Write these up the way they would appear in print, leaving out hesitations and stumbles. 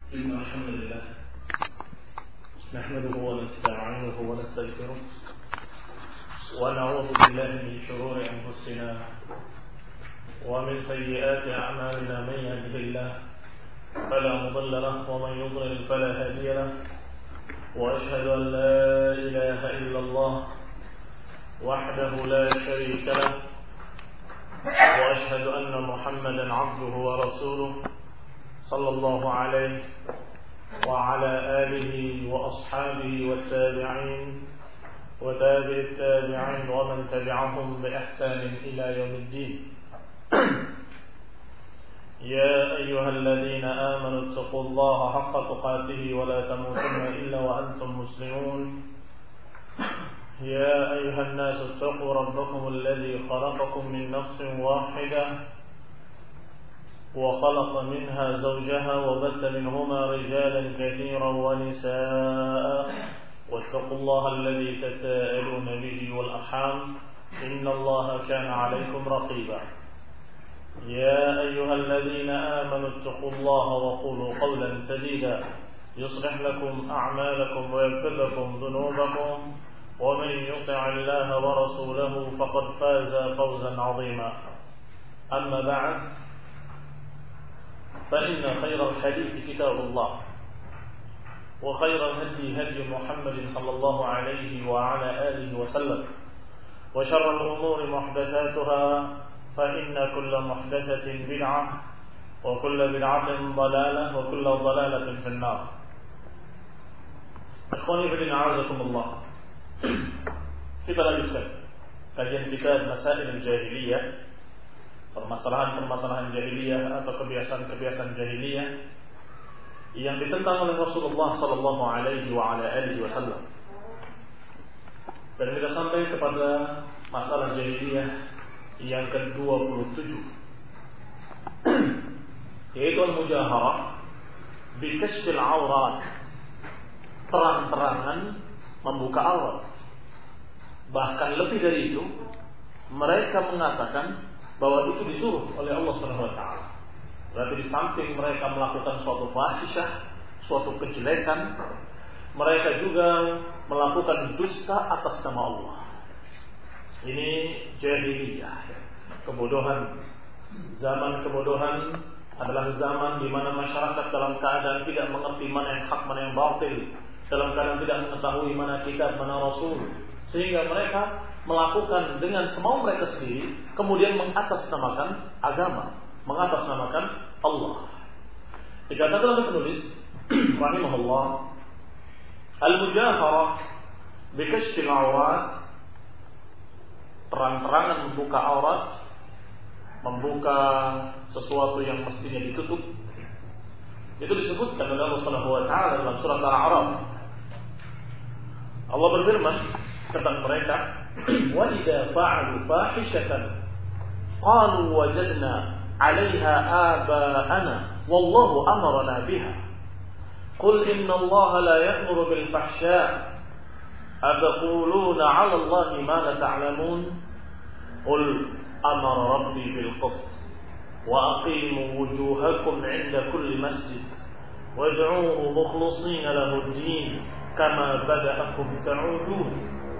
إن الحمد لله نحمده ونستعينه ونستغفره ونعوذ بالله من شرور أنفسنا ومن سيئات أعمالنا. من يهده الله فلا مضل له ومن يضلل فلا هادي له، وأشهد أن لا إله إلا الله وحده لا شريك له، وأشهد أن محمدا عبده ورسوله صلى الله عليه وعلى آله وأصحابه والتابعين وتابع التابعين ومن تبعهم بإحسان إلى يوم الدين. يا أيها الذين آمنوا اتقوا الله حق تقاته ولا تموتن إلا وأنتم مسلمون. يا أيها الناس اتقوا ربكم الذي خلقكم من نفس واحدة وخلق منها زوجها وبث منهما رجالا كثيرا ونساء، واتقوا الله الذي تساءلون به والأرحام إن الله كان عليكم رقيبا. يا أيها الذين آمنوا اتقوا الله وقولوا قولا سديدا يصلح لكم أعمالكم ويغفر لكم ذنوبكم، ومن يطع الله ورسوله فقد فاز فوزا عظيما. أما بعد، فإن خير الحديث كتاب الله، وخير الهدي هدي محمد صلى الله عليه وعلى آله وسلم، وشر الأمور محدثاتها، فإن كل محدثة بدعة وكل بدعة ضلالة وكل ضلالة في النار. Ikhwani fillah, a'azakumullah. Kita lanjutkan kajian kita Masail Jahiliyah, permasalahan-permasalahan jahiliyah atau kebiasaan-kebiasaan jahiliyah yang ditentang oleh Rasulullah sallallahu alaihi wa ala alihi wasallam. Dan kita sampai kepada masalah jahiliyah yang ke-27, yaitu al-mujaharah bi kashfil aurat, terang-terangan membuka aurat. Bahkan lebih dari itu, mereka mengatakan bahwa itu disuruh oleh Allah Subhanahu wa taala. Berarti di samping mereka melakukan suatu fahisyah, suatu kejelekan, mereka juga melakukan dusta atas nama Allah. Ini jahiliyah, kebodohan. Zaman kebodohan adalah zaman di mana masyarakat dalam keadaan tidak mengerti mana yang hak, mana yang batil, dalam keadaan tidak mengetahui mana kitab, mana rasul, sehingga mereka melakukan dengan semau mereka sendiri, kemudian mengatasnamakan agama, mengatasnamakan Allah. Dikatakan oleh penulis rahimahullah, al-mujaharah bi kashfil aurat, terang-terangan membuka aurat, membuka sesuatu yang mestinya ditutup. Itu disebutkan oleh Allah Subhanahu wa taala dalam surat Al-A'raf. Allah berfirman tentang mereka, wa idza fa'alu fahishatan qalu wajadna 'alaiha aba'ana wallahu amarna biha qul inna allaha la ya'muru bil fahsya' ataquluna 'ala allahi ma la ta'lamun qul amara rabbi bil qist wa aqimu wujuhakum 'inda kulli masjid wad'uuhu mukhlishina lahu ad-din kama bada'akum ta'udun.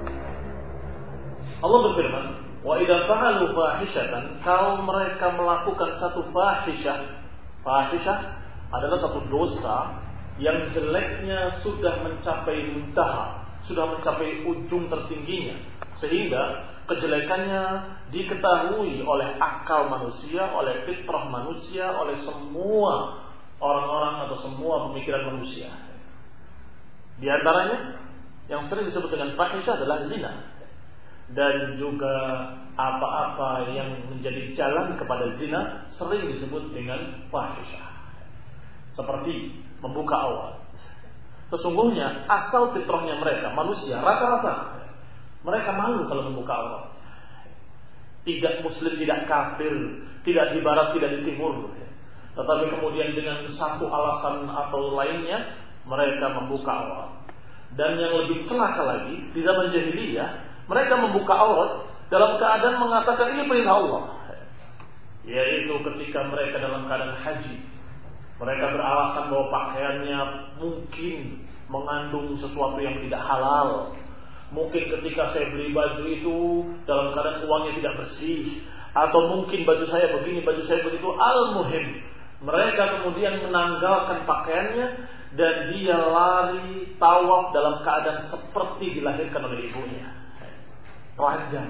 Allah berfirman, wa idza fa'alu fahishatan, kalau mereka melakukan satu fahisyah. Fahisyah adalah satu dosa yang jeleknya sudah mencapai muntaha, sudah mencapai ujung tertingginya, sehingga kejelekannya diketahui oleh akal manusia, oleh fitrah manusia, oleh semua orang-orang atau semua pemikiran manusia. Di antaranya yang sering disebut dengan fahisyah adalah zina, dan juga apa-apa yang menjadi jalan kepada zina sering disebut dengan fahisyah, seperti membuka aurat. Sesungguhnya asal fitrahnya mereka, manusia rata-rata mereka malu kalau membuka aurat. Tidak muslim, tidak kafir, tidak di barat, tidak di timur, tetapi kemudian dengan satu alasan atau lainnya mereka membuka aurat. Dan yang lebih celaka lagi, di zaman jahiliyah mereka membuka aurat dalam keadaan mengatakan ini perintah Allah, yaitu ketika mereka dalam keadaan haji. Mereka beralasan bahwa pakaiannya mungkin mengandung sesuatu yang tidak halal. Mungkin ketika saya beli baju itu dalam keadaan uangnya tidak bersih, atau mungkin baju saya begini, baju saya begitu. Al-muhim, mereka kemudian menanggalkan pakaiannya dan dia lari tawaf dalam keadaan seperti dilahirkan oleh ibunya. Telanjang.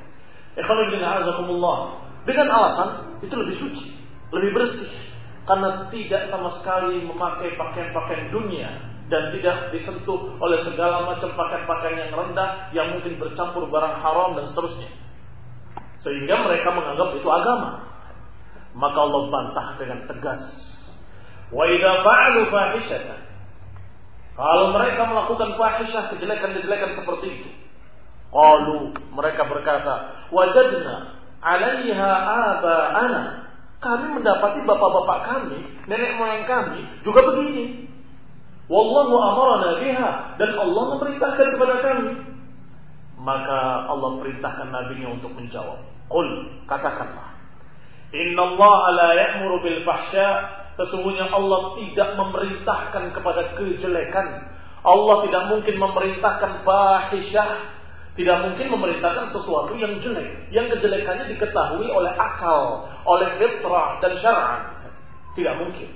Dengan alasan itu lebih suci, lebih bersih, karena tidak sama sekali memakai pakaian-pakaian dunia dan tidak disentuh oleh segala macam pakaian-pakaian yang rendah yang mungkin bercampur barang haram dan seterusnya. Sehingga mereka menganggap itu agama. Maka Allah bantah dengan tegas. Wa idza fa'alu fahishatan, kalau mereka melakukan fahisyah, kejelekan-kejelekan seperti itu, qalu, mereka berkata, wajadna 'alaiha aba'ana, kami mendapati bapak-bapak kami, nenek moyang kami juga begini. Wallahu amarna biha, dan Allah memerintahkan kepada kami. Maka Allah perintahkan nabinya untuk menjawab. Qul, katakanlah, innallaha la ya'muru bil fahsya, sesungguhnya Allah tidak memerintahkan kepada kejelekan. Allah tidak mungkin memerintahkan fahisyah, tidak mungkin memerintahkan sesuatu yang jelek, yang kejelekannya diketahui oleh akal, oleh fitrah dan syar'an. Tidak mungkin.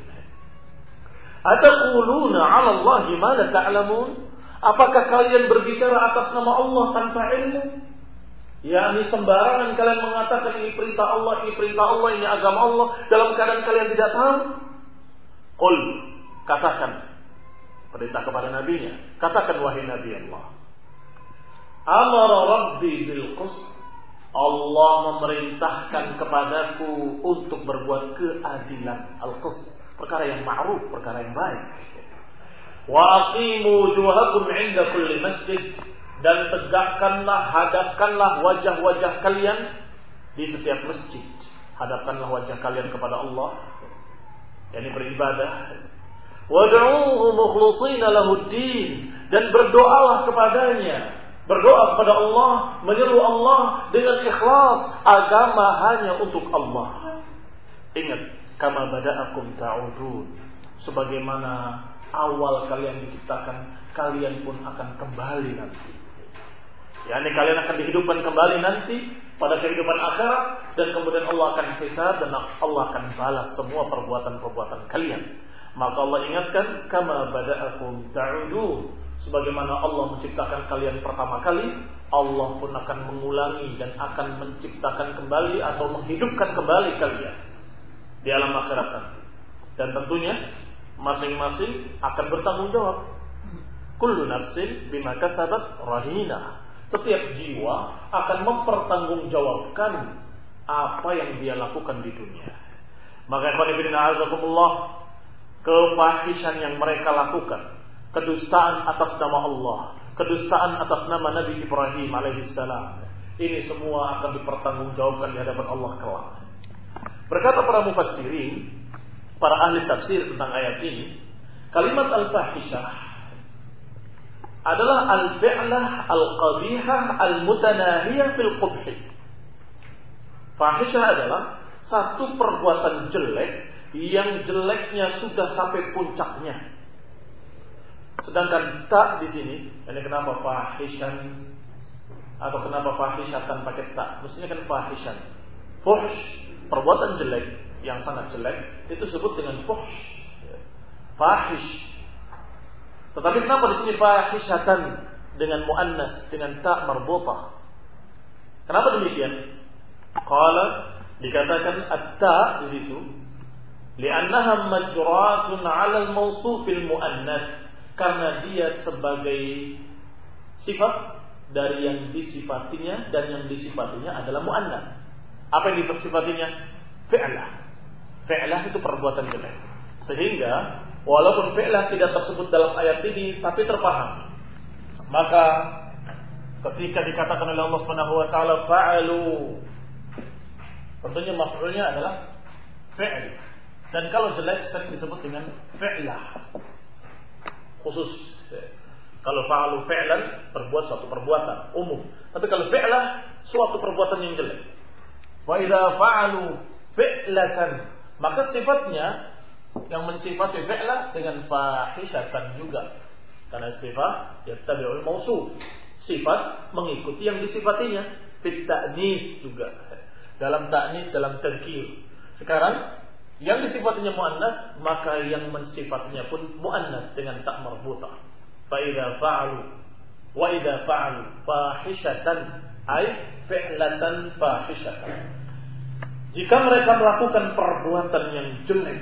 Ataquluna 'ala Allahi ma la ta'lamun? Apakah kalian berbicara atas nama Allah tanpa ilmu? yakni sembarangan kalian mengatakan ini perintah Allah, ini agama Allah dalam keadaan kalian tidak tahu? Qul, katakan, perintah kepada nabinya, katakan wahai Nabi Allah, amara Rabbi bil qist, Allah memerintahkan kepadaku untuk berbuat keadilan, al-qist, perkara yang ma'ruf, perkara yang baik. Wa aqimu wujuhakum 'inda kulli masjid, dan tegakkanlah, hadapkanlah wajah-wajah kalian di setiap masjid. Hadapkanlah wajah kalian kepada Allah, yakni beribadah. Wad'uuhu mukhlishina lahud-din, dan berdoalah kepadanya. Berdoa kepada Allah, menyeru Allah dengan ikhlas, agama hanya untuk Allah. Ingat, kama bada'akum ta'udun, sebagaimana awal kalian diciptakan, kalian pun akan kembali nanti. Yani kalian akan dihidupkan kembali nanti pada kehidupan akhirat, dan kemudian Allah akan hisab dan Allah akan balas semua perbuatan-perbuatan kalian. Maka Allah ingatkan, kama bada'akum ta'udun, sebagaimana Allah menciptakan kalian pertama kali, Allah pun akan mengulangi dan akan menciptakan kembali atau menghidupkan kembali kalian di alam akhirat nanti. Dan tentunya masing-masing akan bertanggung jawab. Kullu nafsin bima kasabat rahinah. Setiap jiwa akan mempertanggungjawabkan apa yang dia lakukan di dunia. Maka ikhwan fillah azakumullah, kefahishan yang mereka lakukan, kedustaan atas nama Allah, kedustaan atas nama Nabi Ibrahim alaihissalam, ini semua akan dipertanggungjawabkan di hadapan Allah kelak. Berkata para mufassirin, para ahli tafsir tentang ayat ini, kalimat al-fahishah adalah al-fi'lah al-qabihah al-mutanahiyah fil qubhi. Fahishah adalah satu perbuatan jelek yang jeleknya sudah sampai puncaknya. Sedangkan tak di sini, ini kenapa fahishan atau kenapa fahishatan pakai tak? Mestinya kan fahishan. Fuhsh, perbuatan jelek yang sangat jelek itu disebut dengan fuhsh, fahish. Tetapi kenapa di sini fahishatan dengan muannas, dengan ta marbutah? Kenapa demikian? Qala, dikatakan at-ta di situ li'annaha majratun 'ala al-mawsuf al-muannas, karena dia sebagai sifat dari yang disifatinya, dan yang disifatinya adalah muannas. Apa yang disifatinya? Fi'lah. Fi'lah itu perbuatan jelek. Sehingga walaupun fi'lah tidak tersebut dalam ayat ini, tapi terpaham. Maka ketika dikatakan oleh Allah Subhanahu wa taala fa'alu, tentunya maf'ulnya adalah fi'l. Dan kalau jelek sering disebut dengan fi'lah. Khusus kalau fa'alu fi'lan, berbuat suatu perbuatan umum. Tapi kalau fi'lah, suatu perbuatan yang jelek. Wa idza fa'alu fi'latan, maka sifatnya yang mensifati fi'la dengan fahishatan juga. Karena sifat yattabi'ul mausuf. Sifat mengikuti yang disifatinya. Fit ta'nits juga. Dalam ta'nits, dalam tadhkir. Sekarang yang disifatinya muannats, maka yang mensifatinya pun muannats dengan tak marbutah. Fa idza fa'alu wa idza fa'alu fahishatan ay fi'latan fahishatan. Jika mereka melakukan perbuatan yang jelek.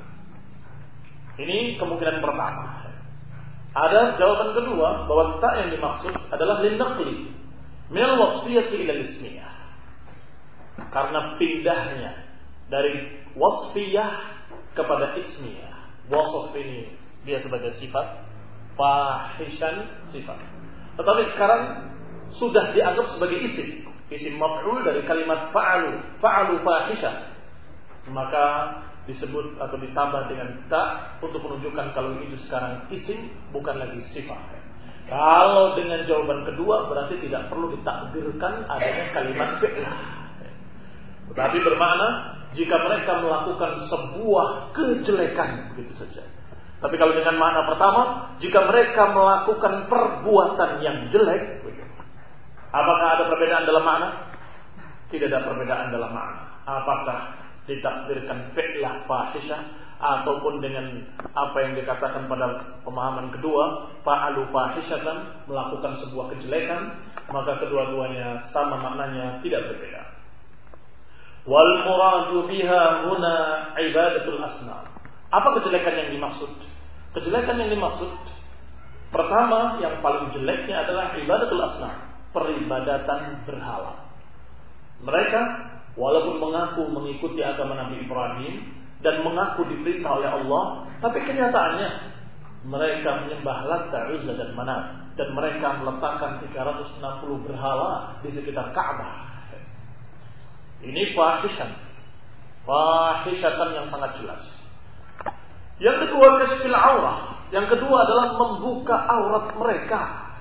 Ini kemungkinan pertama. Ada jawaban kedua bahwa tak yang dimaksud adalah linnaqli minal wasfiyati ila ismiyah. Karena pindahnya dari wasfiyah kepada ismiyah. Wasf ini dia sebagai sifat, fahishan sifat. Tetapi sekarang sudah dianggap sebagai isim. Isim maf'ul dari kalimat fa'alu fahisha. Maka disebut atau ditambah dengan ta untuk menunjukkan kalau itu sekarang isim, bukan lagi sifat. Kalau dengan jawaban kedua berarti tidak perlu ditakdirkan adanya kalimat fi'lah. Tetapi bermakna jika mereka melakukan sebuah kejelekan begitu saja. Tapi kalau dengan makna pertama, jika mereka melakukan perbuatan yang jelek, apakah ada perbedaan dalam makna? Tidak ada perbedaan dalam makna. Apakah ditakdirkan fi'lah fahisyah ataupun dengan apa yang dikatakan pada pemahaman kedua, fa'alu fahisyatan, melakukan sebuah kejelekan, maka kedua-duanya sama maknanya, tidak berbeda. Wal muradu biha huna ibadatul asnam. Apa kejelekan yang dimaksud? Kejelekan yang dimaksud pertama, yang paling jeleknya adalah ibadatul asnam, peribadatan berhala. Mereka walaupun mengaku mengikuti agama Nabi Ibrahim dan mengaku diperintah oleh Allah, tapi kenyataannya mereka menyembah Latta, Uzza dan Manat, dan mereka meletakkan 360 berhala di sekitar Ka'bah. Ini fahishatan yang sangat jelas. Yang kedua, kasfil aurah. Yang kedua adalah membuka aurat mereka.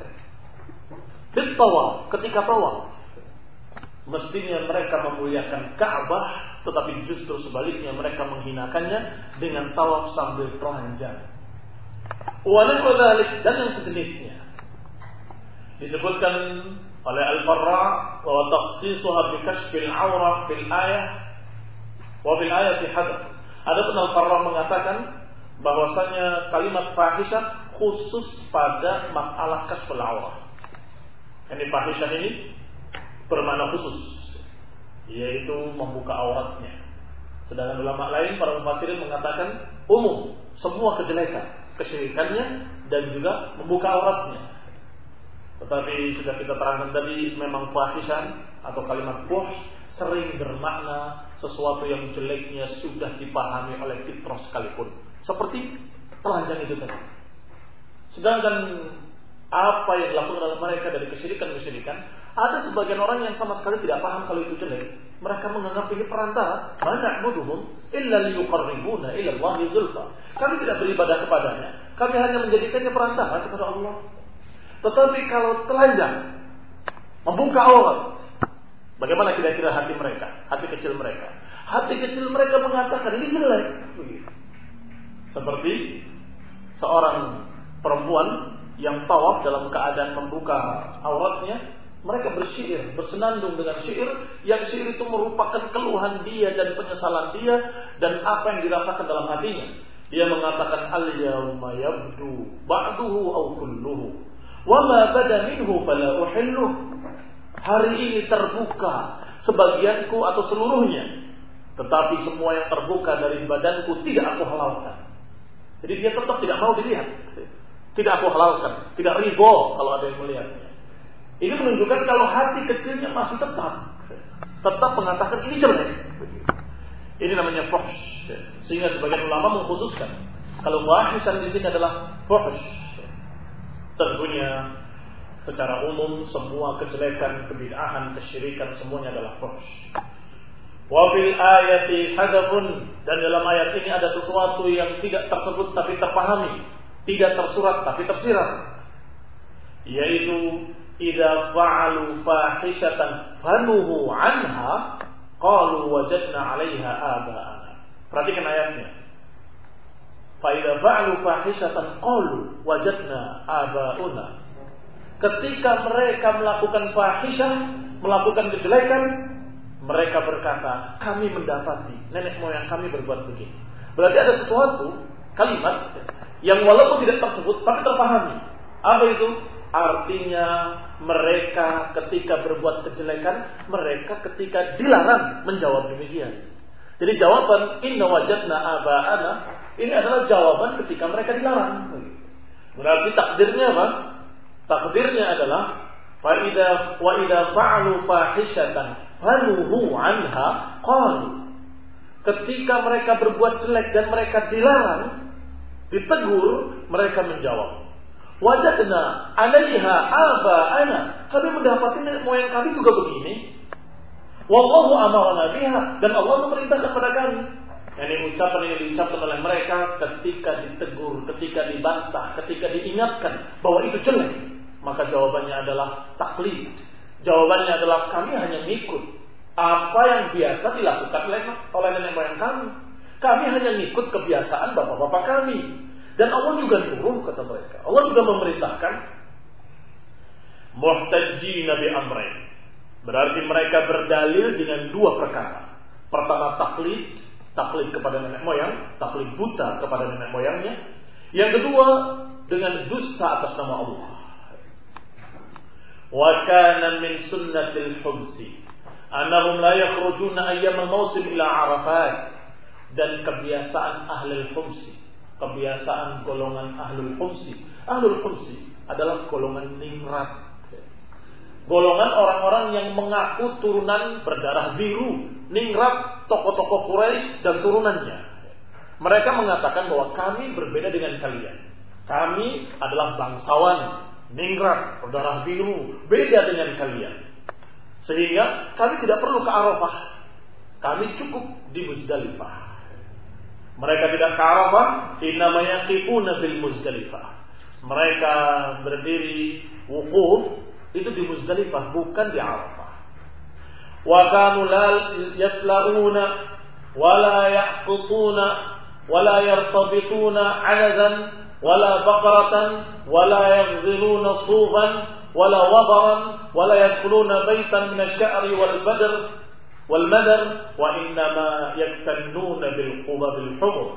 Tawaf, ketika tawaf. Mestinya mereka memuliakan Ka'bah, tetapi justru sebaliknya mereka menghinakannya dengan tawaf sambil telanjang. Dan yang sejenisnya. Disebutkan oleh Al-Farra bahwa takhsisuha bi kashfil aurah fil ayah wa fil ayati hadath. Adapun Al-Farra mengatakan bahwasanya kalimat fahisyah khusus pada masalah kashful aurah. Ini fahisyah ini bermakna khusus, yaitu membuka auratnya. Sedangkan ulama lain, para mufassirin mengatakan umum, semua kejelekan, kesyirikannya dan juga membuka auratnya. Tetapi sudah kita terangkan tadi, memang fahisyah atau kalimat fuhsh sering bermakna sesuatu yang jeleknya sudah dipahami oleh fitrah sekalipun. Seperti telanjang itu tadi. Sedangkan apa yang dilakukan oleh mereka dari kesyirikan-kesyirikan, ada sebagian orang yang sama sekali tidak paham kalau itu jelek. Mereka menganggap ini perantara. Ma na'buduhum illa liyuqarribuna ila Allahi zulfa. Kami tidak beribadah kepadanya, kami hanya menjadikannya perantara kepada Allah. Tetapi kalau telanjang, membuka aurat, bagaimana kira-kira hati mereka, hati kecil mereka? Hati kecil mereka mengatakan ini jelek. Seperti seorang perempuan yang tawaf dalam keadaan membuka auratnya, mereka bersyair, bersenandung dengan syair, yang syair itu merupakan keluhan dia dan penyesalan dia dan apa yang dirasakan dalam hatinya. Dia mengatakan al-yawma yabdu ba'duhu aw kulluhu wa ma bada minhu fala uhilluh. Hari ini terbuka sebagianku atau seluruhnya, tetapi semua yang terbuka dari badanku tidak aku halalkan. Jadi dia tetap tidak mau dilihat. Tidak aku halalkan, tidak ridho kalau ada yang melihatnya. Ini menunjukkan kalau hati kecilnya masih tetap mengatakan ini jelek. Ini namanya fuhsh. Sehingga sebagian ulama mengkhususkan kalau fahisyah di sini adalah fuhsh. Tentunya secara umum semua kejelekan, kebid'ahan, kesyirikan semuanya adalah fuhsh. Wa fil ayati hadafun, dan dalam ayat ini ada sesuatu yang tidak tersebut tapi terpahami, tidak tersurat tapi tersirat, yaitu idza fa'alu fahishatan fanuhu anha qalu wajadna 'alaiha aba'ana. Perhatikan ayatnya. Fa idza fa'alu fahishatan qalu wajadna abauna. Ketika mereka melakukan fahisyah, melakukan kejelekan, mereka berkata, kami mendapati nenek moyang kami berbuat begini. Berarti ada sesuatu kalimat yang walaupun tidak tersebut tapi terpahami. Apa itu? Artinya mereka ketika berbuat kejelekan, mereka ketika dilarang menjawab demikian. Jadi jawaban inna wajadna aba'ana ini adalah jawaban ketika mereka dilarang. Berarti takdirnya apa? Takdirnya adalah wa idza fa'alu fahishatan fanuhu anha qalu. Ketika mereka berbuat jelek dan mereka dilarang, ditegur, mereka menjawab, wajadna 'alaiha aba'ana. Kami mendapati nenek moyang kami juga begini. Wallahu amarna biha, dan Allah memerintahkan kepada kami. Ini ucapan yang diucapkan oleh mereka ketika ditegur, ketika dibantah, ketika diingatkan bahwa itu jelek, maka jawabannya adalah taklid. Jawabannya adalah kami hanya ngikut apa yang biasa dilakukan oleh nenek moyang kami. Kami hanya ngikut kebiasaan bapak-bapak kami. Dan Allah juga nyuruh, kata mereka. Allah juga memerintahkan muhtajjina bi amrain. Berarti mereka berdalil dengan dua perkara. Pertama taklid kepada nenek moyang, taklid buta kepada nenek moyangnya. Yang kedua dengan dusta atas nama Allah. Wa kana min sunnatil humsi annahum la yakhrujuna ayyam al-mawsim ila Arafat. Dan kebiasaan ahlul humsi, kebiasaan golongan ahlul humsi. Ahlul humsi adalah golongan ningrat. Golongan orang-orang yang mengaku turunan berdarah biru, ningrat, tokoh-tokoh Quraisy dan turunannya. Mereka mengatakan bahwa kami berbeda dengan kalian. Kami adalah bangsawan, ningrat, berdarah biru, beda dengan kalian. Sehingga kami tidak perlu ke Arafah. Kami cukup di Muzdalifah. Mereka tidak ke Arafah, namanya qifuna bil Muzdalifah. Mereka berdiri wukuf itu di Muzdalifah, bukan di Arafah. Wa kanu la yasla'una wa la ya'qutuna wa la yartabituna 'adadan wa la baqaratan wa la yaghziluna sufan wa la wabaran wa la yadkhuluna baitan min asy-sya'ri wal badr wal madar wa innama yaktannuna bil qubabil humur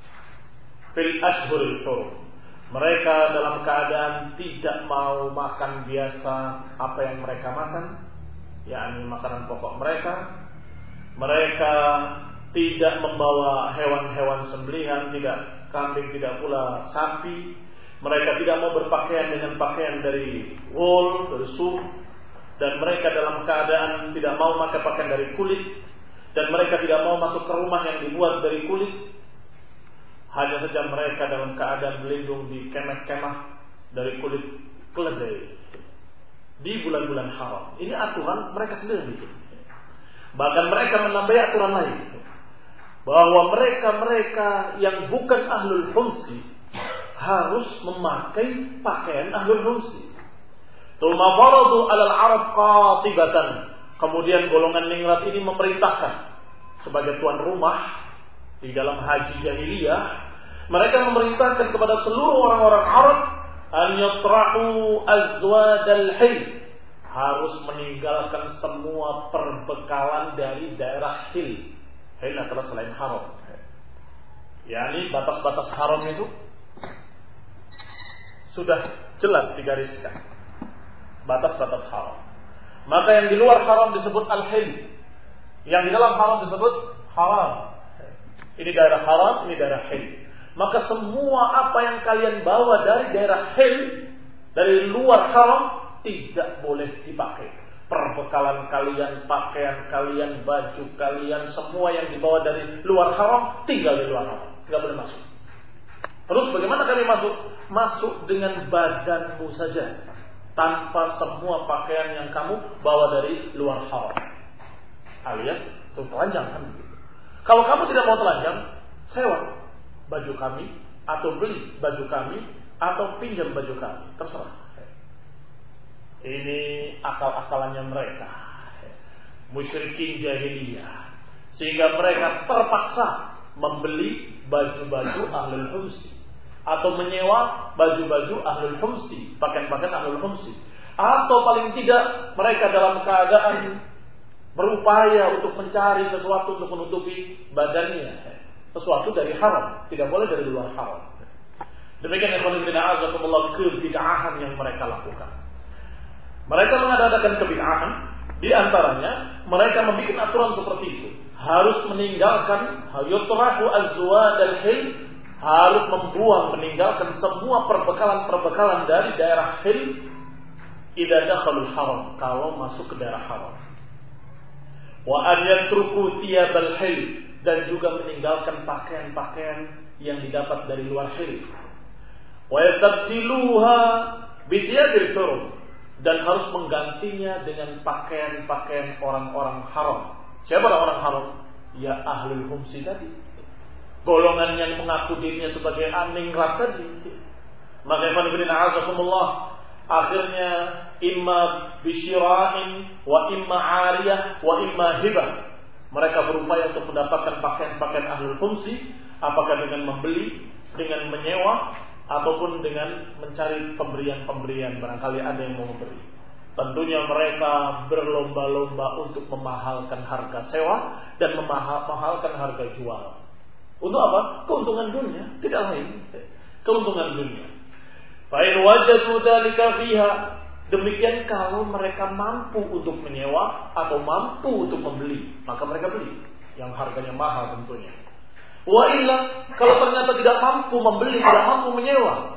fil ashhuril hurum. Mereka dalam keadaan tidak mau makan biasa apa yang mereka makan, yakni makanan pokok mereka. Mereka tidak membawa hewan-hewan sembelihan, tidak kambing, tidak pula sapi. Mereka tidak mau berpakaian dengan pakaian dari wool, dari suf. Dan mereka dalam keadaan tidak mau pakai pakaian dari kulit. Dan mereka tidak mau masuk ke rumah yang dibuat dari kulit. Hanya saja mereka dalam keadaan berlindung di kemah-kemah dari kulit keledai di bulan-bulan haram. Ini aturan mereka sendiri bikin. Bahkan mereka menambah aturan lain, bahwa mereka yang bukan ahlul humsi harus memakai pakaian ahlul humsi. Tsumma faradu 'alal 'arab qatibatan. Kemudian golongan ningrat ini memerintahkan sebagai tuan rumah di dalam haji jahiliyah, mereka memerintahkan kepada seluruh orang-orang Arab an yatrahu azwadal hil, harus meninggalkan semua perbekalan dari daerah hil. Hil adalah selain haram. yakni batas-batas haram itu sudah jelas digariskan. Batas-batas haram. Maka yang di luar haram disebut al-hil, yang di dalam haram disebut haram. Ini daerah haram, ini daerah hil. Maka semua apa yang kalian bawa dari daerah hil, dari luar haram, tidak boleh dipakai. Perbekalan kalian, pakaian kalian, baju kalian, semua yang dibawa dari luar haram, tinggal di luar haram, tidak boleh masuk. Terus bagaimana kami masuk? Masuk dengan badanmu saja, tanpa semua pakaian yang kamu bawa dari luar haram. Alias telanjang kan begitu. Kalau kamu tidak mau telanjang, sewa baju kami, atau beli baju kami, atau pinjam baju kami, terserah. Ini akal-akalannya mereka, musyrikin jahiliyah, sehingga mereka terpaksa membeli baju-baju ahlul humsi, atau menyewa baju-baju ahlul humsi, pakaian-pakaian ahlul humsi, atau paling tidak mereka dalam keadaan berupaya untuk mencari sesuatu untuk menutupi badannya, sesuatu dari haram, tidak boleh dari luar haram. Demikian ikhwan fillah azakumullah kebid'ahan yang mereka lakukan. Mereka mengadakan kebid'ahan, di antaranya mereka membuat aturan seperti itu. Harus meninggalkan yutrahu azwad al-hil, harus meninggalkan semua perbekalan dari daerah hil idza dakhalul haram, kalau masuk ke daerah haram. Wa an yatruku thiyab al-hil, dan juga meninggalkan pakaian-pakaian yang didapat dari luar hil. Wa yastabdiluha bi thiyabil hurum, dan harus menggantinya dengan pakaian-pakaian orang-orang haram. Siapa orang-orang haram? Ya ahlul humsi tadi, golongan yang mengaku dirinya sebagai aningrat tadi. Maka ikhwan fillah azakumullah, akhirnya imma bisyira'in wa imma 'ariyah wa imma hibah. Mereka berupaya untuk mendapatkan pakaian-pakaian ahlul humsi, apakah dengan membeli, dengan menyewa, ataupun dengan mencari pemberian-pemberian, barangkali ada yang mau memberi. Tentunya mereka berlomba-lomba untuk memahalkan harga sewa dan memahalkan harga jual. Untuk apa? Keuntungan dunia, tidak lain. Keuntungan dunia. Fa in wajadu dzalika fiha, demikian kalau mereka mampu untuk menyewa atau mampu untuk membeli, maka mereka beli yang harganya mahal tentunya. Wa illa, kalau ternyata tidak mampu membeli, tidak mampu menyewa,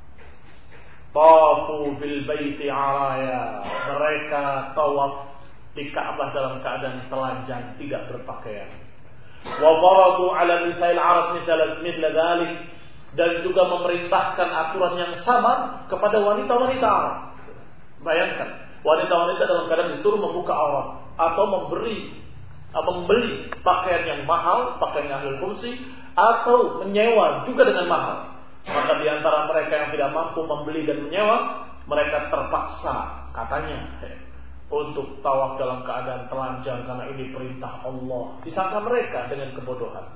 tawafu bil baiti araya, mereka tawaf di Ka'bah dalam keadaan telanjang, tidak berpakaian. Wa faradu ala nisa'il arab mithla dzalik, dan juga memerintahkan aturan yang sama kepada wanita-wanita Arab. Bayangkan, wanita-wanita dalam keadaan disuruh membuka aurat atau membeli pakaian yang mahal, pakaian ahlul fungsi, atau menyewa juga dengan mahal. Maka di antara mereka yang tidak mampu membeli dan menyewa, mereka terpaksa katanya untuk tawaf dalam keadaan telanjang karena ini perintah Allah. Disangka mereka dengan kebodohan.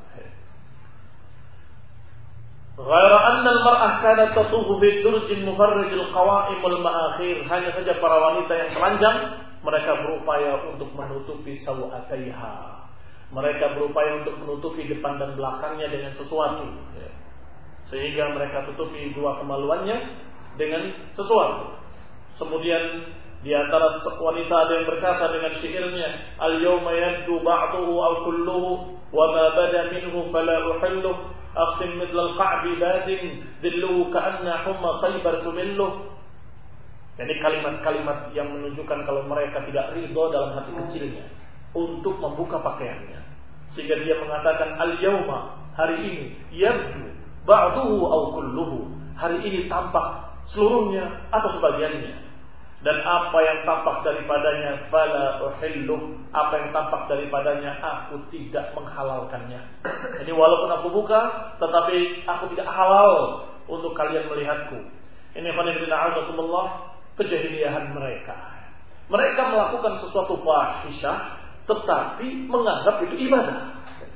Ghaira anna al-mar'ah kanat tatufu fi durjin mufarrij al-qawa'im wal-ma'akhir. Hanya saja para wanita yang telanjang, mereka berupaya untuk menutupi sawataiha. Mereka berupaya untuk menutupi depan dan belakangnya dengan sesuatu, sehingga mereka tutupi dua kemaluannya dengan sesuatu. Kemudian di antara wanita ada yang berkata dengan syairnya, al-yawma yabdu ba'duhu aw kulluhu wa ma bada minhu fala uhillu aqtim mithla al-qa'bi badin dilluhu ka'anna humma khaybar tumillu. Jadi kalimat-kalimat yang menunjukkan kalau mereka tidak ridha dalam hati kecilnya untuk membuka pakaiannya, sehingga dia mengatakan al-yawma, hari ini, yabdu ba'duhu aw kulluhu, hari ini tampak seluruhnya atau sebagiannya, dan apa yang tampak daripadanya fala uhillu, apa yang tampak daripadanya aku tidak menghalalkannya. Jadi walaupun aku buka, tetapi aku tidak halal untuk kalian melihatku. Ini qanifina azakumullah, kejahiliahan mereka. Mereka melakukan sesuatu fahisyah tetapi menganggap itu ibadah.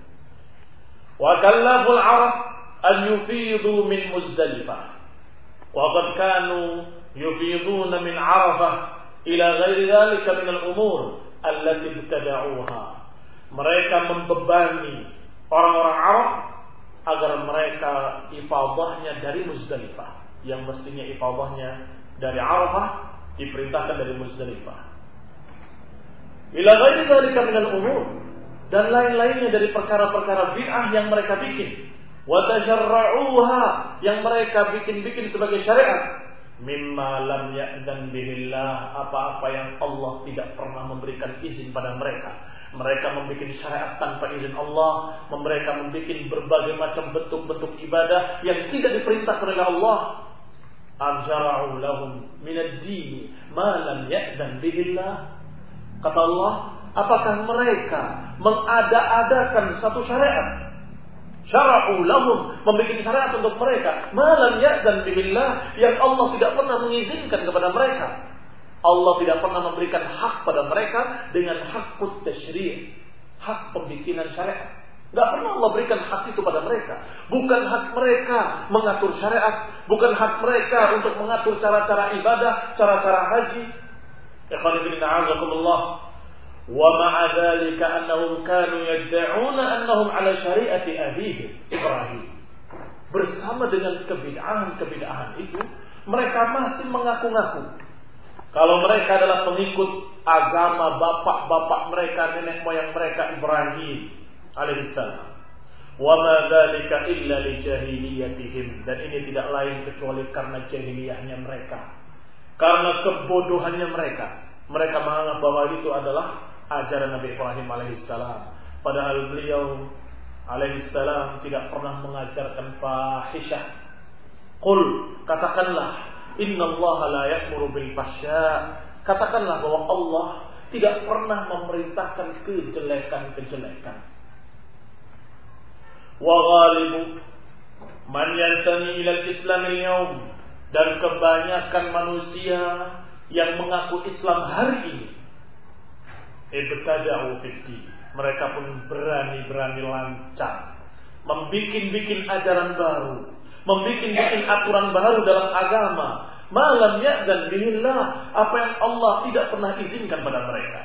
Wa kallaful arab an yufidu min Muzdalifah, wa qad kanu yufiduna min Arafah ila ghairi dhalika min al-umur allati ibtada'uha. Mereka membebani orang-orang Arab agar mereka ifadahnya dari Muzdalifah, yang mestinya ifadahnya dari Arafah, diperintahkan dari Muzdalifah. Ila ghairi dzalika minal umur, dan lain-lainnya dari perkara-perkara bid'ah yang mereka bikin. Wa tasharra'uha, yang mereka bikin-bikin sebagai syariat. Mimma lam ya'dzan bihillah, apa-apa yang Allah tidak pernah memberikan izin pada mereka. Mereka membuat syariat tanpa izin Allah. Mereka membuat berbagai macam bentuk-bentuk ibadah yang tidak diperintahkan oleh Allah. Anjara'u lahum minad-dini ma lam ya'dzan bihillah. Kata Allah, apakah mereka mengada-adakan satu syariat? Syara'u lahum, membuat syariat untuk mereka ma lam ya'dzan bihillah, yang Allah tidak pernah mengizinkan kepada mereka. Allah tidak pernah memberikan hak pada mereka dengan hakut tasyri', hak pembikinan syariat. Gak pernah Allah berikan hak itu pada mereka. Bukan hak mereka mengatur syariat. Bukan hak mereka untuk mengatur cara-cara ibadah, cara-cara haji. Ikhwan fillah a'azakumullah. Wa ma'a dzalika annahum kanu yad'una annahum 'ala syari'ati abihim Ibrahim. Bersama dengan kebid'ahan itu, mereka masih mengaku-ngaku kalau mereka adalah pengikut agama bapak-bapak mereka, nenek moyang mereka Ibrahim alaihissalam. Wa ma dzalika illa li jahiliyatihim, dan ini tidak lain kecuali karena jahiliyahnya mereka, karena kebodohannya mereka. Mereka menganggap bahwa itu adalah ajaran Nabi Ibrahim alaihissalam, padahal beliau alaihissalam tidak pernah mengajarkan fahisyah. Qul, katakanlah, innallaha la ya'muru bil fahsya. Katakanlah bahwa Allah tidak pernah memerintahkan kejelekan-kejelekan. Wa ghalibu man yantami ila al-islam al-yawm, dan kebanyakan manusia yang mengaku Islam hari ini ibtada'u fid-din, mereka pun berani-berani lancang membikin ajaran baru, membikin aturan baru dalam agama, malam ya'zan bihillah, apa yang Allah tidak pernah izinkan pada mereka.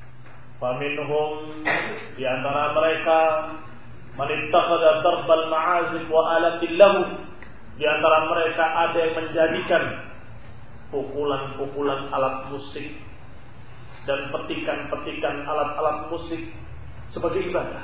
Faminhum, di antara mereka, man ittakhadha darbal ma'azif wa alatil lahu, di antara mereka ada yang menjadikan pukulan-pukulan alat musik dan petikan-petikan alat-alat musik sebagai ibadah.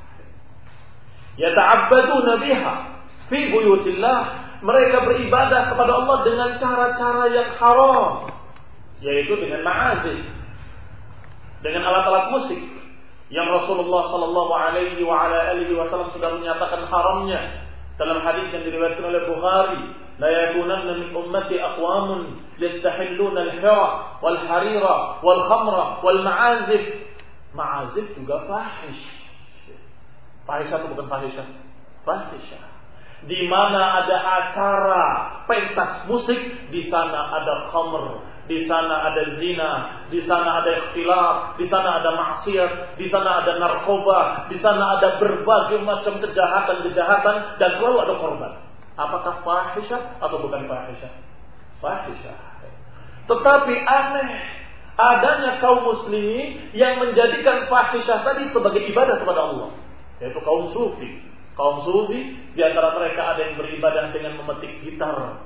Yata'abbaduna biha fi buyutillah, mereka beribadah kepada Allah dengan cara-cara yang haram, yaitu dengan ma'azif, dengan alat-alat musik yang Rasulullah sallallahu alaihi wa ala alihi wasallam sudah menyatakan haramnya dalam hadis yang diriwayatkan oleh Bukhari, la yakunanna min ummati aqwamun yastahilluna al-hira wal harira wal khamra wal ma'azif. Ma'azif juga fahish. Fahisyah itu bukan fahisyah. Fahisyah. Di mana ada acara pentas musik, di sana ada khamr, di sana ada zina, di sana ada ikhtilaf, di sana ada maksiat, di sana ada narkoba, di sana ada berbagai macam kejahatan-kejahatan, dan selalu ada korban. Apakah fahisyah atau bukan fahisyah? Fahisyah. Tetapi aneh adanya kaum muslimin yang menjadikan fahisyah tadi sebagai ibadah kepada Allah, yaitu kaum sufi. Kaum sufi, di antara mereka ada yang beribadah dengan memetik gitar,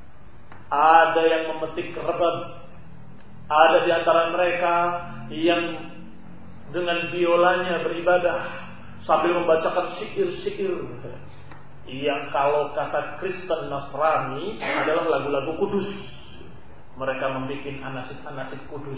ada yang memetik rebab, ada di antara mereka yang dengan biolanya beribadah sambil membacakan syair-syair yang kalau kata Kristen Nasrani adalah lagu-lagu kudus. Mereka membuat anasib-anasib kudus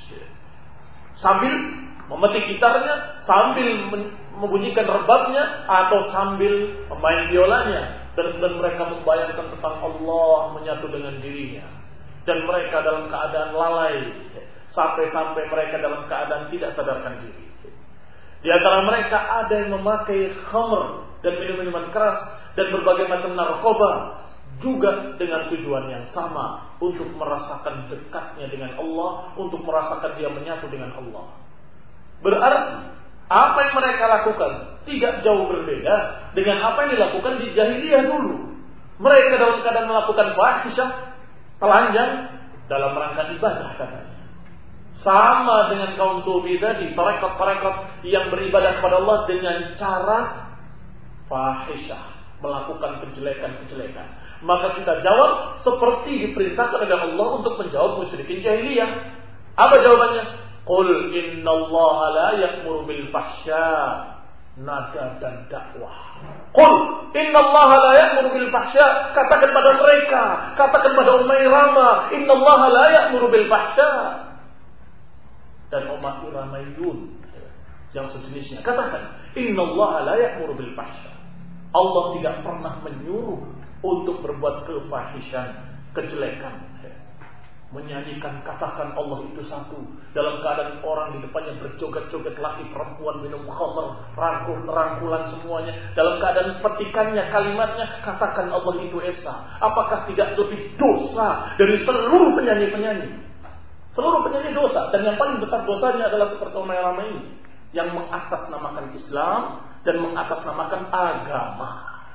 sambil memetik gitarnya, sambil membunyikan rebabnya, atau sambil memain biolanya, dan mereka membayangkan tentang Allah menyatu dengan dirinya, dan mereka dalam keadaan lalai sampai-sampai mereka dalam keadaan tidak sadarkan diri. Di antara mereka ada yang memakai khamr dan minum-minuman keras dan berbagai macam narkoba, juga dengan tujuan yang sama, untuk merasakan dekatnya dengan Allah, untuk merasakan dia menyatu dengan Allah. Berarti apa yang mereka lakukan tidak jauh berbeda dengan apa yang dilakukan di jahiliyah dulu. Mereka dalam keadaan melakukan fahisyah, telanjang, dalam rangka ibadah katanya. Sama dengan kaum sufi tadi, tarekat-tarekat yang beribadah kepada Allah dengan cara fahisyah, melakukan kejelekan-kejelekan. Maka kita jawab seperti diperintahkan oleh Allah untuk menjawab musyrikin jahiliyah. Apa jawabannya? Qul innallaha la ya'muru bil fahsya. Nada dan dakwah. Qul innallaha la ya'muru bil fahsya. Katakan pada mereka, katakan pada umat Irama, innallaha la ya'muru bil fahsya. Dan umat Iramayun yang sejenisnya, katakan innallaha la ya'muru bil fahsya. Allah tidak pernah menyuruh untuk berbuat kefahishan, kejelekan. Menyanyikan, katakan Allah itu satu, dalam keadaan orang di depannya berjoget-joget, laki perempuan minum khamr, rangkulan semuanya, dalam keadaan petikannya, kalimatnya, katakan Allah itu esa. Apakah tidak lebih dosa dari seluruh penyanyi-penyanyi? Seluruh penyanyi dosa, dan yang paling besar dosanya adalah seperti Umar Rama ini, yang mengatasnamakan Islam dan mengatasnamakan agama.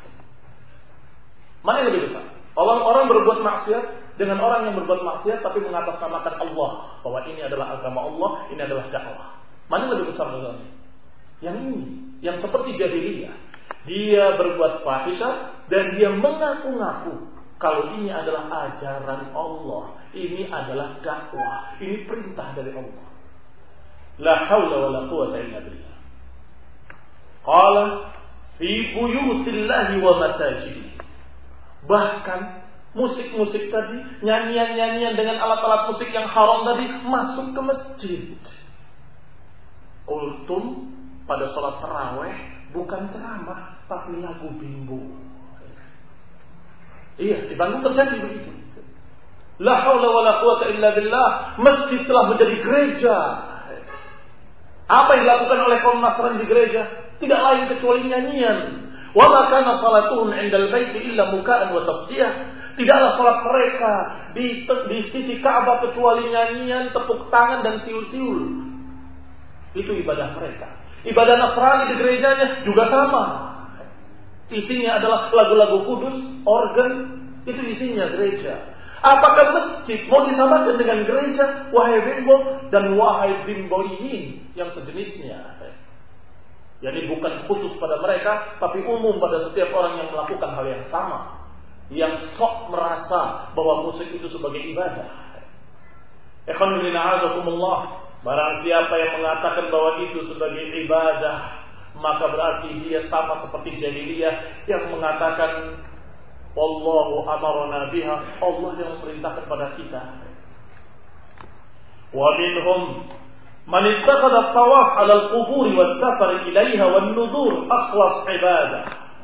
Mana yang lebih besar? Orang-orang berbuat maksiat dengan orang yang berbuat maksiat tapi mengatasnamakan Allah, bahwa ini adalah agama Allah, ini adalah dakwah. Mana yang lebih besar dosa? Yang ini, yang seperti jahiliyah. Dia berbuat fahisyah dan dia mengaku-ngaku kalau ini adalah ajaran Allah, ini adalah dakwah, ini perintah dari Allah. La haula wala quwwata illa billah. Qala fi buyutillahi wa masajidihi. Bahkan musik-musik tadi, nyanyian-nyanyian dengan alat-alat musik yang haram tadi masuk ke masjid. Ultum pada sholat tarawih bukan ceramah tapi lagu bimbo. Iya, di Bandung terjadi begitu. La haula wala quwwata illa billah. Masjid telah menjadi gereja. Apa yang dilakukan oleh kaum Nasrani di gereja? Tidak lain kecuali nyanyian. Wa ma kana salatuhum 'indal baiti illa muka'an wa tasdiyah. Tidaklah salat mereka di sisi Ka'bah kecuali nyanyian, tepuk tangan dan siul-siul. Itu ibadah mereka. Ibadah Nasrani di gerejanya juga sama. Isinya adalah lagu-lagu kudus, organ, itu isinya gereja. Apakah masjid mau disamakan dengan gereja? Wahai bimbo dan wahai bimboiyin yang sejenisnya. Jadi bukan khusus pada mereka, tapi umum pada setiap orang yang melakukan hal yang sama, yang sok merasa bahwa musik itu sebagai ibadah. Ikhwan fillah a'azakumullah, barang siapa yang mengatakan bahwa itu sebagai ibadah, maka berarti dia sama seperti jahiliyah yang mengatakan Wallahu amarna biha, Allah yang memerintahkan kepada kita. Wa minhum man ittakhadha at-tawaf 'ala al-qubur was-safar ilayha wan-nuzur akhlas ibadah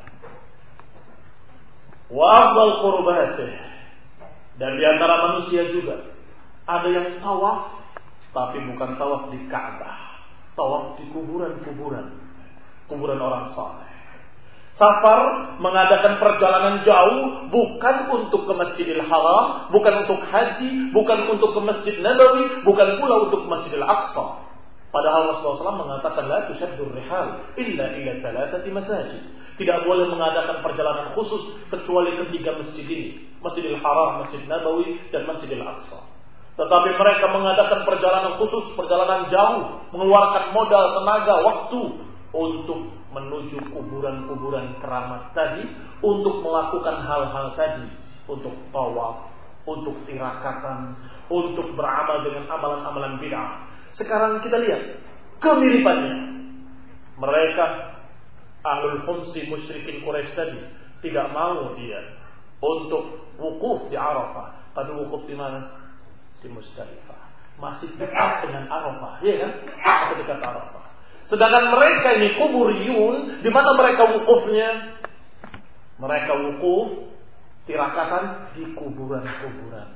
wa afdal qurbatih. Dan di antara manusia juga ada yang tawaf tapi bukan tawaf di Ka'bah, tawaf di kuburan-kuburan orang saleh. Safar, mengadakan perjalanan jauh bukan untuk ke Masjidil Haram, bukan untuk haji, bukan untuk ke Masjid Nabawi, bukan pula untuk Masjidil Aqsa. Padahal Rasulullah SAW mengatakan la tushaddur rihal illa ila thalathati masajid. Tidak boleh mengadakan perjalanan khusus kecuali ketiga masjid ini, Masjidil Haram, Masjid Nabawi dan Masjidil Aqsa. Tetapi mereka mengadakan perjalanan khusus, perjalanan jauh, mengeluarkan modal, tenaga, waktu untuk menuju kuburan-kuburan keramat tadi, untuk melakukan hal-hal tadi, untuk tawaf, untuk tirakatan, untuk beramal dengan amalan-amalan bid'ah. Sekarang kita lihat kemiripannya. Mereka ahlul khumsi musyrikin Quraisy tadi tidak mau dia untuk wukuf di Arafah, tapi wukuf di mana? Di Muzdalifah. Masih dekat dengan Arafah, ya kan? Masih dekat Arafah. Sedangkan mereka ini kuburiyun, di mana mereka wukufnya? Mereka wukuf tirakatan di kuburan-kuburan.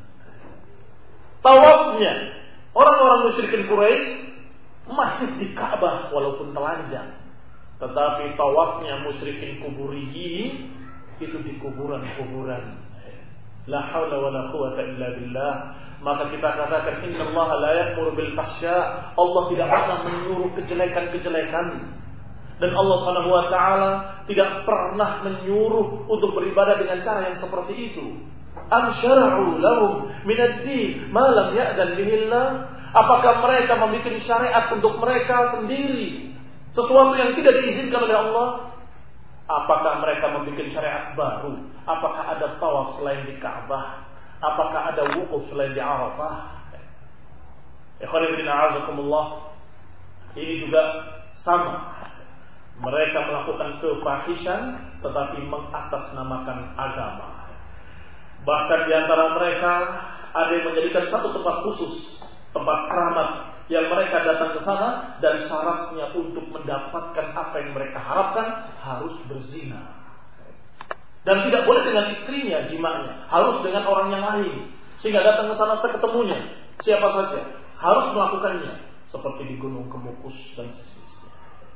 Tawafnya orang-orang musyrikin Quraisy masih di Ka'bah walaupun telanjang. Tetapi tawafnya musyrikin kuburiyin itu di kuburan-kuburan. La haula wala quwwata illa billah. Maka kita katakan innallaha la ya'muru bil fahsya. Allah tidak pernah menyuruh kejelekan-kejelekan. Dan Allah Subhanahu wa taala tidak pernah menyuruh untuk beribadah dengan cara yang seperti itu. Am syara'u lahum min ad-din ma lam ya'zan bihi Allah? Apakah mereka membuat syariat untuk mereka sendiri, sesuatu yang tidak diizinkan oleh Allah? Apakah mereka membuat syariat baru? Apakah ada tawaf selain di Ka'bah? Apakah ada wukuf selain di Arafah? Ikhwan fillah a'azakumullah, ini juga sama. Mereka melakukan kefahishan tetapi mengatasnamakan agama. Bahkan di antara mereka ada yang menjadikan satu tempat khusus, tempat keramat, yang mereka datang ke sana dan syaratnya untuk mendapatkan apa yang mereka harapkan harus berzina. Dan tidak boleh dengan istrinya, jimanya, harus dengan orang yang lain. Sehingga datang ke sana seketemunya, siapa saja harus melakukannya, seperti di Gunung Kemukus dan sejenisnya.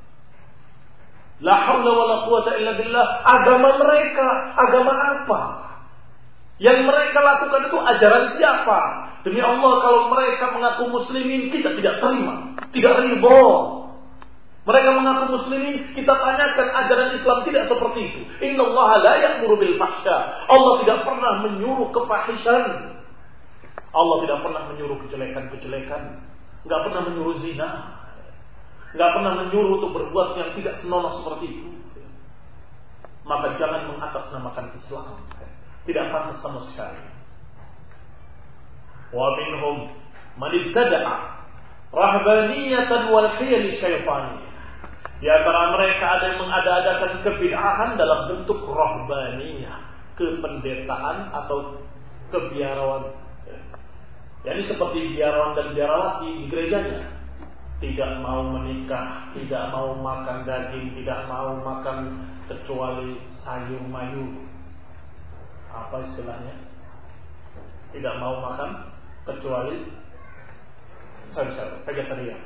La haula wala quwwata illa billah. Agama mereka, agama apa? Yang mereka lakukan itu ajaran siapa? Demi Allah, kalau mereka mengaku muslimin, kita tidak terima, tidak ridha. Mereka mengaku muslimin, kita tanyakan ajaran Islam tidak seperti itu. Innallaha la ya'muru bil fahsya. Allah tidak pernah menyuruh kefahisan. Allah tidak pernah menyuruh kejelekan-kejelekan. Enggak pernah menyuruh zina. Enggak pernah menyuruh untuk berbuat yang tidak senonoh seperti itu. Maka jangan mengatasnamakan Islam. Tidak pantas sama sekali. Wa minhum man ibtada'a rahbaniyatan wal khiyal syaitaniyah. Di antara mereka ada yang mengada-adakan kebid'ahan dalam bentuk rahbaniyah, kependetaan atau kebiarawan. Jadi seperti biarawan dan biarawati di gerejanya, tidak mau menikah, tidak mau makan daging, tidak mau makan kecuali sayur mayur. Apa istilahnya? Tidak mau makan kecuali sayur-sayur, vegetarian.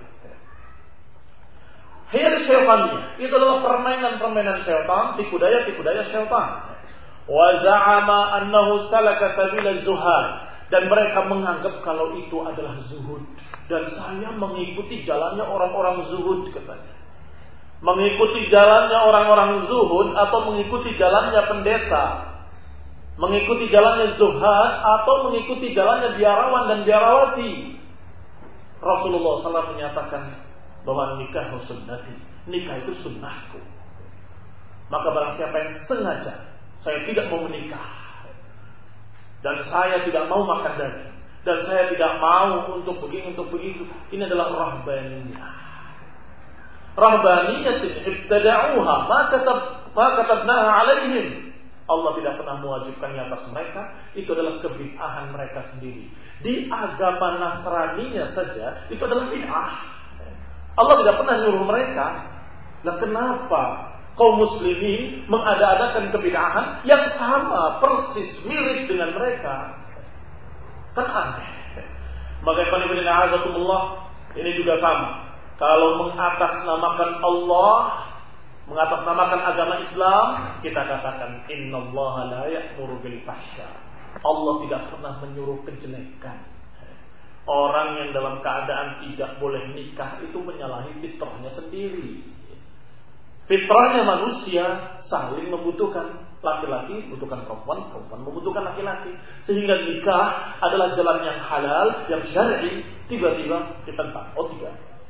Hiyal syaitaniyah, itu adalah permainan-permainan syaitan, tipu daya syaitan. Wa za'ama annahu salaka sabila zuhad, dan mereka menganggap kalau itu adalah zuhud, dan saya mengikuti jalannya orang-orang zuhud katanya. Mengikuti jalannya orang-orang zuhud atau mengikuti jalannya pendeta, mengikuti jalannya zuhad atau mengikuti jalannya biarawan dan biarawati. Rasulullah SAW menyatakan bahwa nikah sunnati, nikah itu sunnahku. Maka barang siapa yang sengaja saya tidak mau menikah, dan saya tidak mau makan daging, dan saya tidak mau untuk begini untuk begitu, ini adalah rahbaniyah. Rahbaniyah ibtada'uha ma katabnaha alaihim. Allah tidak pernah mewajibkannya atas mereka. Itu adalah kebid'ahan mereka sendiri. Di agama Nasraninya saja itu adalah bid'ah. Allah tidak pernah nyuruh mereka. Nah, kenapa kaum muslimin mengada-adakan kebid'ahan yang sama persis mirip dengan mereka? Kan aneh. Maka ini juga sama. Kalau mengatasnamakan Allah, mengatasnamakan agama Islam, kita katakan innallaha la ya'muru bil fahsya. Allah tidak pernah menyuruh kejelekan. Orang yang dalam keadaan tidak boleh nikah itu menyalahi fitrahnya sendiri. Fitrahnya manusia saling membutuhkan. Laki-laki membutuhkan perempuan, perempuan membutuhkan laki-laki. Sehingga nikah adalah jalan yang halal, yang syar'i. Tiba-tiba ditentang. Oh tidak.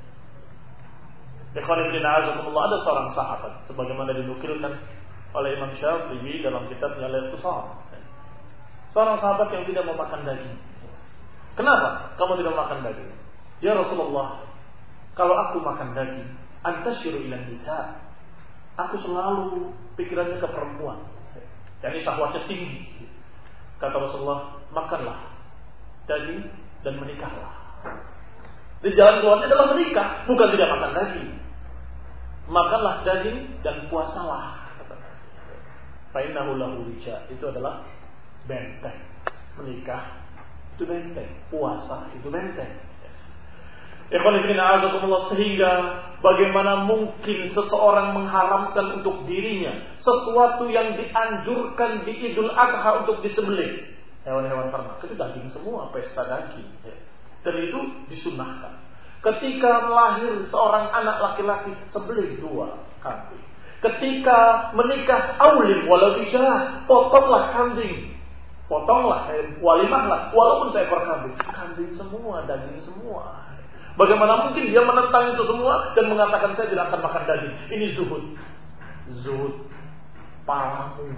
Ada seorang sahabat, sebagaimana dinukilkan oleh Imam Syafi'i dalam kitabnya Al-Iqtisad. Seorang sahabat yang tidak mau makan daging. Kenapa kamu tidak makan daging? Ya Rasulullah, kalau aku makan daging, antasyiru ilan nisa. Aku selalu pikirannya ke perempuan. Yani syahwatnya tinggi. Kata Rasulullah, makanlah daging dan menikahlah. Di jalan keluarnya adalah menikah, bukan tidak makan daging. Makanlah daging dan puasalah. Fa innahu lahu wija. Itu adalah benteng. Menikah itu benteng, puasa itu benteng. Sehingga bagaimana mungkin seseorang mengharamkan untuk dirinya sesuatu yang dianjurkan di Idul Adha untuk disembelih. Hewan-hewan ternak itu daging semua, pesta daging. Dan itu disunahkan. Ketika lahir seorang anak laki-laki, sembelih 2 kambing. Ketika menikah, aulim walau bisyah, potonglah kambing. Potonglah, walimahlah, walaupun seekor kambing. Kambing semua, daging semua. Bagaimana mungkin dia menentang itu semua dan mengatakan saya tidak akan makan daging. Ini zuhud. Zuhud palamu.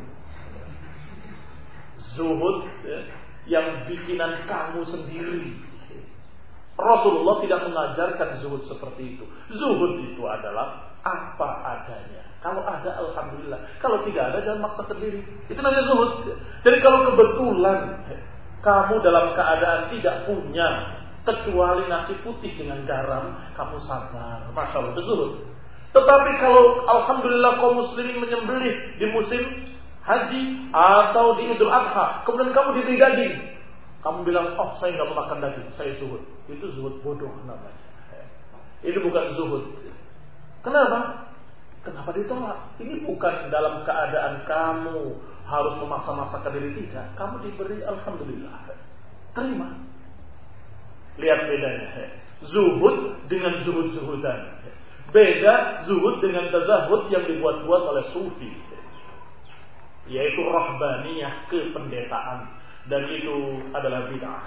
Zuhud yang bikinan kamu sendiri. Rasulullah tidak mengajarkan zuhud seperti itu. Zuhud itu adalah apa adanya. Kalau ada, alhamdulillah. Kalau tidak ada, jangan maksa sendiri. Itu namanya zuhud. Jadi kalau kebetulan kamu dalam keadaan tidak punya kecuali nasi putih dengan garam, kamu sabar. Masya Allah, itu zuhud. Tetapi kalau alhamdulillah kaum muslimin menyembelih di musim haji atau di Idul Adha, kemudian kamu diberi daging, kamu bilang, oh saya nggak mau makan daging, saya zuhud. Itu zuhud bodoh namanya. Itu bukan zuhud. Kenapa? Kenapa ditolak? Ini bukan dalam keadaan kamu harus memaksa-maksakan diri, tidak. Kamu diberi alhamdulillah. Terima. Lihat bedanya. Zuhud dengan zuhud-zuhudan. Beda zuhud dengan tazahud yang dibuat-buat oleh sufi, yaitu rahbaniyah, kependetaan, dan itu adalah bid'ah.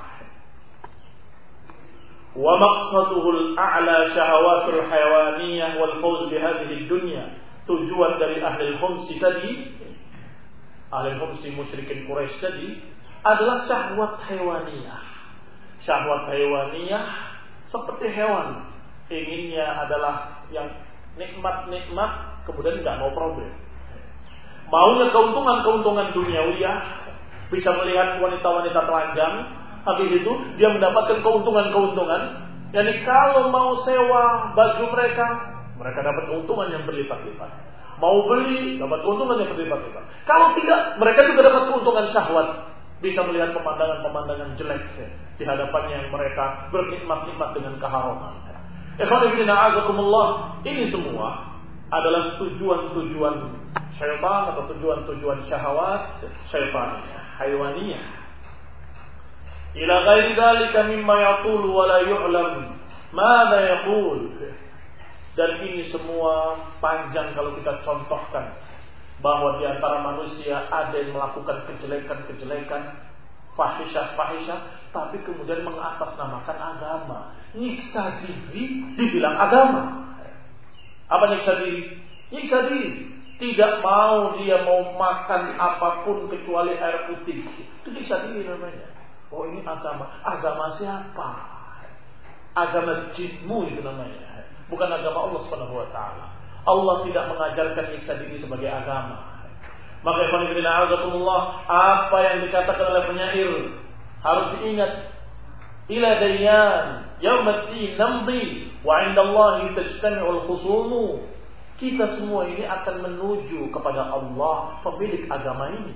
Wa maqsaduhul a'la syahawatul hayawaniyah wal fawz bihadhihi dunya. Tujuan dari ahli khumsi tadi, ahli khumsi musyrikin Quraisy tadi, adalah syahwat hayawaniyah. Syahwat hayawaniyah seperti hewan, inginnya adalah yang nikmat-nikmat, kemudian tidak mau problem. Maunya keuntungan-keuntungan duniawiyah, bisa melihat wanita-wanita telanjang, habis itu dia mendapatkan keuntungan-keuntungan. Yani kalau mau sewa baju mereka dapat keuntungan yang berlipat-lipat. Mau beli, dapat keuntungan yang berlipat-lipat. Kalau tidak, mereka juga dapat keuntungan syahwat. Bisa melihat pemandangan-pemandangan jelek di hadapannya yang mereka bernikmat-nikmat dengan keharaman. Ini semua adalah tujuan-tujuan syaitan atau tujuan-tujuan syahwat syaitaniyah, hayawaniyah. Ila ghairi dzalika mimma yaqulu wa la yu'lam madza yaqul. Dan ini semua panjang kalau kita contohkan, bahwa di antara manusia ada yang melakukan kejelekan-kejelekan, fahisyah, tapi kemudian mengatasnamakan agama. Nyiksa diri dibilang agama. Apa nyiksa diri? Nyiksa diri. Tidak mau dia mau makan apapun kecuali air putih. Itu nyiksa diri namanya. Oh, ini agama. Agama siapa? Agama jinmu itu namanya. Bukan agama Allah Subhanahu wa taala. Allah tidak mengajarkan nyiksa diri sebagai agama. Maka apa yang dikatakan oleh penyair harus diingat. Ila dayyan yaumati namdi wa 'indallahi tajtami'ul khusumu. Kita semua ini akan menuju kepada Allah, pemilik agama ini.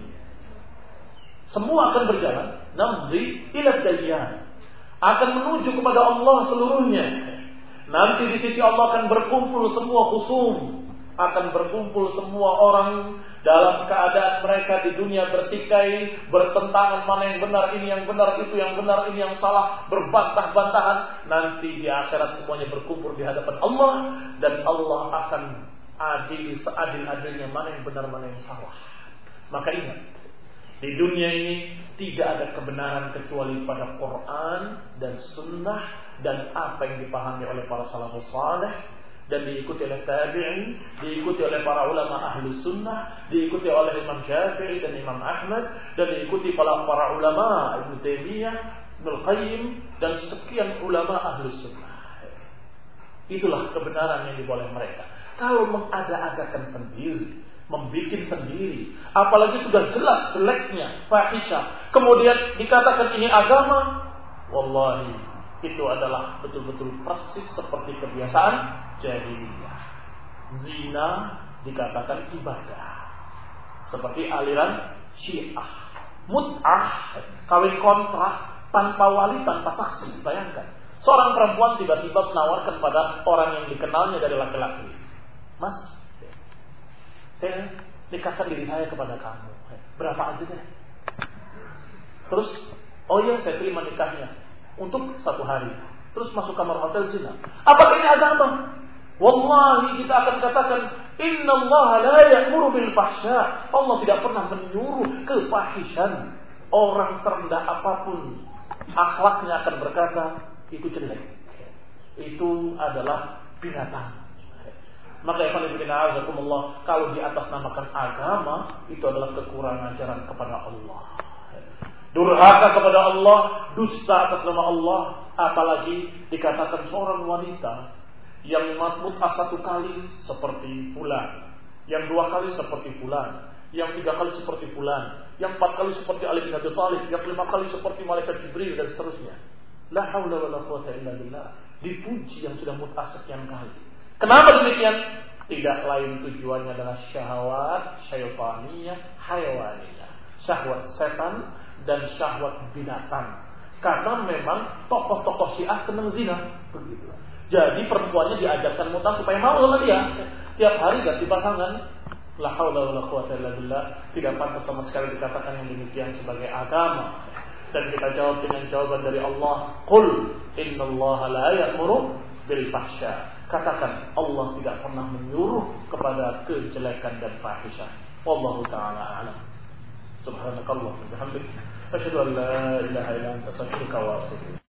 Semua akan berjalan namdi ila dayyan, akan menuju kepada Allah seluruhnya. Nanti di sisi Allah akan berkumpul semua khusum, akan berkumpul semua orang dalam keadaan mereka di dunia bertikai, bertentangan, mana yang benar, ini yang benar, itu yang benar, ini yang salah, berbantah-bantahan. Nanti di akhirat semuanya berkumpul di hadapan Allah, dan Allah akan adil seadil-adilnya mana yang benar, mana yang salah. Maka ingat, di dunia ini tidak ada kebenaran kecuali pada Quran dan Sunnah dan apa yang dipahami oleh para salafus saleh dan diikuti oleh tabi'in, diikuti oleh para ulama ahli sunnah, diikuti oleh Imam Syafi'i dan Imam Ahmad, dan diikuti para ulama Ibnu Taimiyah, Ibnu Qayyim, dan sekian ulama ahli sunnah. Itulah kebenaran yang dibawa oleh mereka. Kalau mengada-adakan sendiri, membikin sendiri, apalagi sudah jelas jeleknya, fahisyah, kemudian dikatakan ini agama, wallahi itu adalah betul-betul persis seperti kebiasaan jahiliyah. Zina dikatakan ibadah, seperti aliran Syiah. Mut'ah, kawin kontrak tanpa wali, tanpa saksi. Bayangkan, seorang perempuan tiba-tiba menawarkan pada orang yang dikenalnya dari laki-laki, Mas, saya nikahkan diri saya kepada kamu, berapa aja deh. Terus, oh iya saya terima nikahnya untuk 1 hari. Terus masuk kamar hotel zina. Apakah ini agama? Wallahi kita akan katakan, innallaha la ya'muru bil fahsya. Allah tidak pernah menyuruh kefahisan. Orang serendah apapun akhlaknya akan berkata itu jelek, itu adalah binatang. Maka kalau di atas namakan agama, itu adalah kekurangan ajaran kepada Allah, durhaka kepada Allah, dusta atas nama Allah. Apalagi dikatakan seorang wanita yang mut'ah 1 kali seperti fulan, yang 2 kali seperti fulan, yang 3 kali seperti fulan, yang 4 kali seperti Ali bin Abi Thalib, yang 5 kali seperti malaikat Jibril, dan seterusnya. La haula wala quwwata illa billah. Dipuji yang sudah mut'ah sekian kali. Kenapa demikian? Tidak lain tujuannya adalah syahwat syaitaniyah, hayawaniyah, syahwat setan dan syahwat binatang. Karena memang tokoh-tokoh Syiah senang zina, begitu. Jadi perempuannya diajarkan mut'ah supaya mau sama dia. Tiap hari ganti pasangan. La haula wala quwwata illa billah. Tidak pantas sama sekali dikatakan yang demikian sebagai agama. Dan kita jawab dengan jawaban dari Allah, qul innallaha la ya'muru bil fahsya. katakan Allah tidak pernah menyuruh kepada kejelekan dan fahisyah. Wallahu taala a'lam. Subhanakallahumma wa bihamdika asyhadu an la ilaha illa anta astaghfiruka wa atubu ilaik.